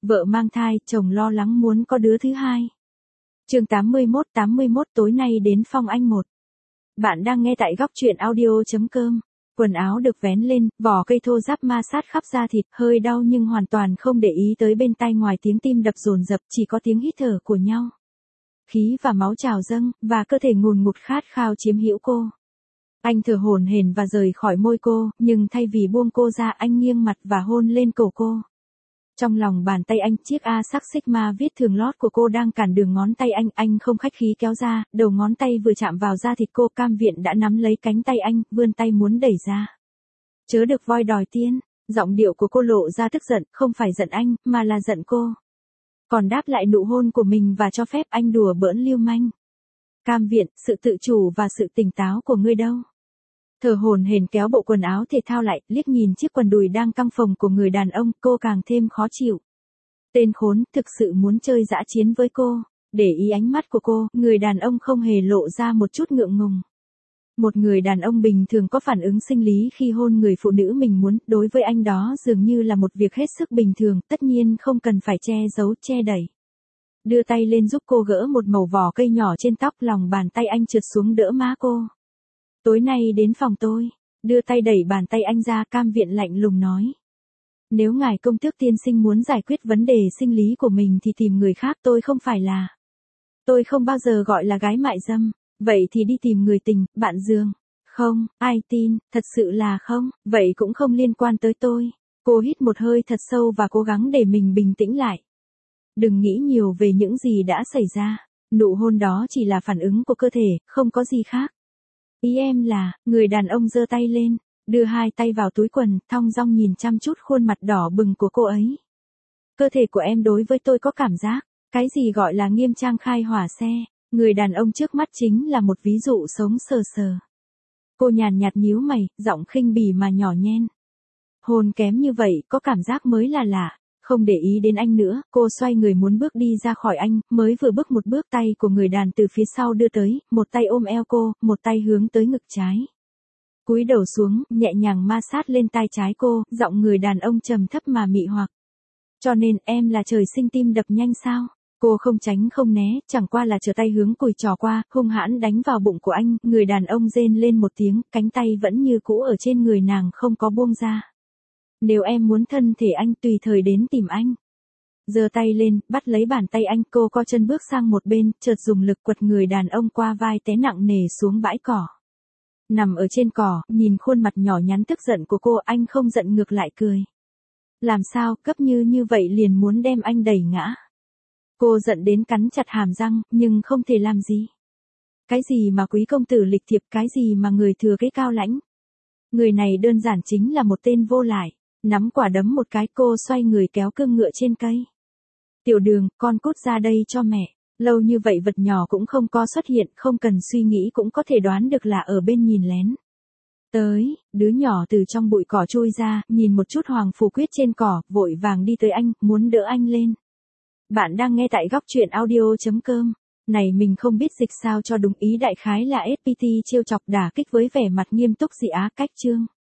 Vợ mang thai, chồng lo lắng muốn có đứa thứ hai. Chương 81 tối nay đến phòng anh một. Bạn đang nghe tại góc truyện audio.com. Quần áo được vén lên, vỏ cây thô ráp ma sát khắp da thịt, hơi đau nhưng hoàn toàn không để ý tới bên tai, ngoài tiếng tim đập dồn dập chỉ có tiếng hít thở của nhau. Khí và máu trào dâng, và cơ thể ngùn ngụt khát khao chiếm hữu cô. Anh thở hổn hển và rời khỏi môi cô, nhưng thay vì buông cô ra, anh nghiêng mặt và hôn lên cổ cô. Trong lòng bàn tay anh, chiếc A sắc Sigma viết thường lót của cô đang cản đường ngón tay anh không khách khí kéo ra, đầu ngón tay vừa chạm vào da thịt cô, Cam Viện đã nắm lấy cánh tay anh, vươn tay muốn đẩy ra. Chớ được voi đòi tiên, giọng điệu của cô lộ ra tức giận, không phải giận anh, mà là giận cô. Còn đáp lại nụ hôn của mình và cho phép anh đùa bỡn lưu manh. Cam Viện, sự tự chủ và sự tỉnh táo của ngươi đâu? Thở hổn hển kéo bộ quần áo thể thao lại, liếc nhìn chiếc quần đùi đang căng phồng của người đàn ông, cô càng thêm khó chịu. Tên khốn, thực sự muốn chơi dã chiến với cô. Để ý ánh mắt của cô, người đàn ông không hề lộ ra một chút ngượng ngùng. Một người đàn ông bình thường có phản ứng sinh lý khi hôn người phụ nữ mình muốn, đối với anh đó dường như là một việc hết sức bình thường, tất nhiên không cần phải che giấu, che đẩy. Đưa tay lên giúp cô gỡ một mẩu vỏ cây nhỏ trên tóc, lòng bàn tay anh trượt xuống đỡ má cô. Tối nay đến phòng tôi. Đưa tay đẩy bàn tay anh ra, Cam Viện lạnh lùng nói. Nếu ngài công tước tiên sinh muốn giải quyết vấn đề sinh lý của mình thì tìm người khác, tôi không phải là. Tôi không bao giờ gọi là gái mại dâm. Vậy thì đi tìm người tình, bạn giường. Không, ai tin, thật sự là không, vậy cũng không liên quan tới tôi. Cô hít một hơi thật sâu và cố gắng để mình bình tĩnh lại. Đừng nghĩ nhiều về những gì đã xảy ra. Nụ hôn đó chỉ là phản ứng của cơ thể, không có gì khác. Ý em là, người đàn ông giơ tay lên, đưa hai tay vào túi quần, thong dong nhìn chăm chút khuôn mặt đỏ bừng của cô ấy. Cơ thể của em đối với tôi có cảm giác, cái gì gọi là nghiêm trang khai hỏa xe, người đàn ông trước mắt chính là một ví dụ sống sờ sờ. Cô nhàn nhạt nhíu mày, giọng khinh bỉ mà nhỏ nhen. Hôn kém như vậy, có cảm giác mới là lạ. Không để ý đến anh nữa, cô xoay người muốn bước đi ra khỏi anh, mới vừa bước một bước, tay của người đàn từ phía sau đưa tới, một tay ôm eo cô, một tay hướng tới ngực trái. Cúi đầu xuống, nhẹ nhàng ma sát lên tai trái cô, giọng người đàn ông trầm thấp mà mị hoặc. Cho nên em là trời sinh tim đập nhanh sao? Cô không tránh không né, chẳng qua là trở tay hướng cùi trò qua, hung hãn đánh vào bụng của anh, người đàn ông rên lên một tiếng, cánh tay vẫn như cũ ở trên người nàng không có buông ra. Nếu em muốn thân thể anh, tùy thời đến tìm anh. Giơ tay lên, bắt lấy bàn tay anh, cô co chân bước sang một bên, chợt dùng lực quật người đàn ông qua vai, té nặng nề xuống bãi cỏ. Nằm ở trên cỏ, nhìn khuôn mặt nhỏ nhắn tức giận của cô, anh không giận ngược lại cười. Làm sao, gấp như vậy liền muốn đem anh đẩy ngã. Cô giận đến cắn chặt hàm răng, nhưng không thể làm gì. Cái gì mà quý công tử lịch thiệp, cái gì mà người thừa kế cao lãnh. Người này đơn giản chính là một tên vô lại. Nắm quả đấm một cái, cô xoay người kéo cương ngựa trên cây. Tiểu Đường, con cút ra đây cho mẹ. Lâu như vậy vật nhỏ cũng không có xuất hiện, không cần suy nghĩ cũng có thể đoán được là ở bên nhìn lén. Tới, đứa nhỏ từ trong bụi cỏ chui ra, nhìn một chút Hoàng Phủ Quyết trên cỏ, vội vàng đi tới anh, muốn đỡ anh lên. Bạn đang nghe tại góc truyện audio.com. Này mình không biết dịch sao cho đúng, ý đại khái là SPT trêu chọc đả kích với vẻ mặt nghiêm túc dị á, cách chương.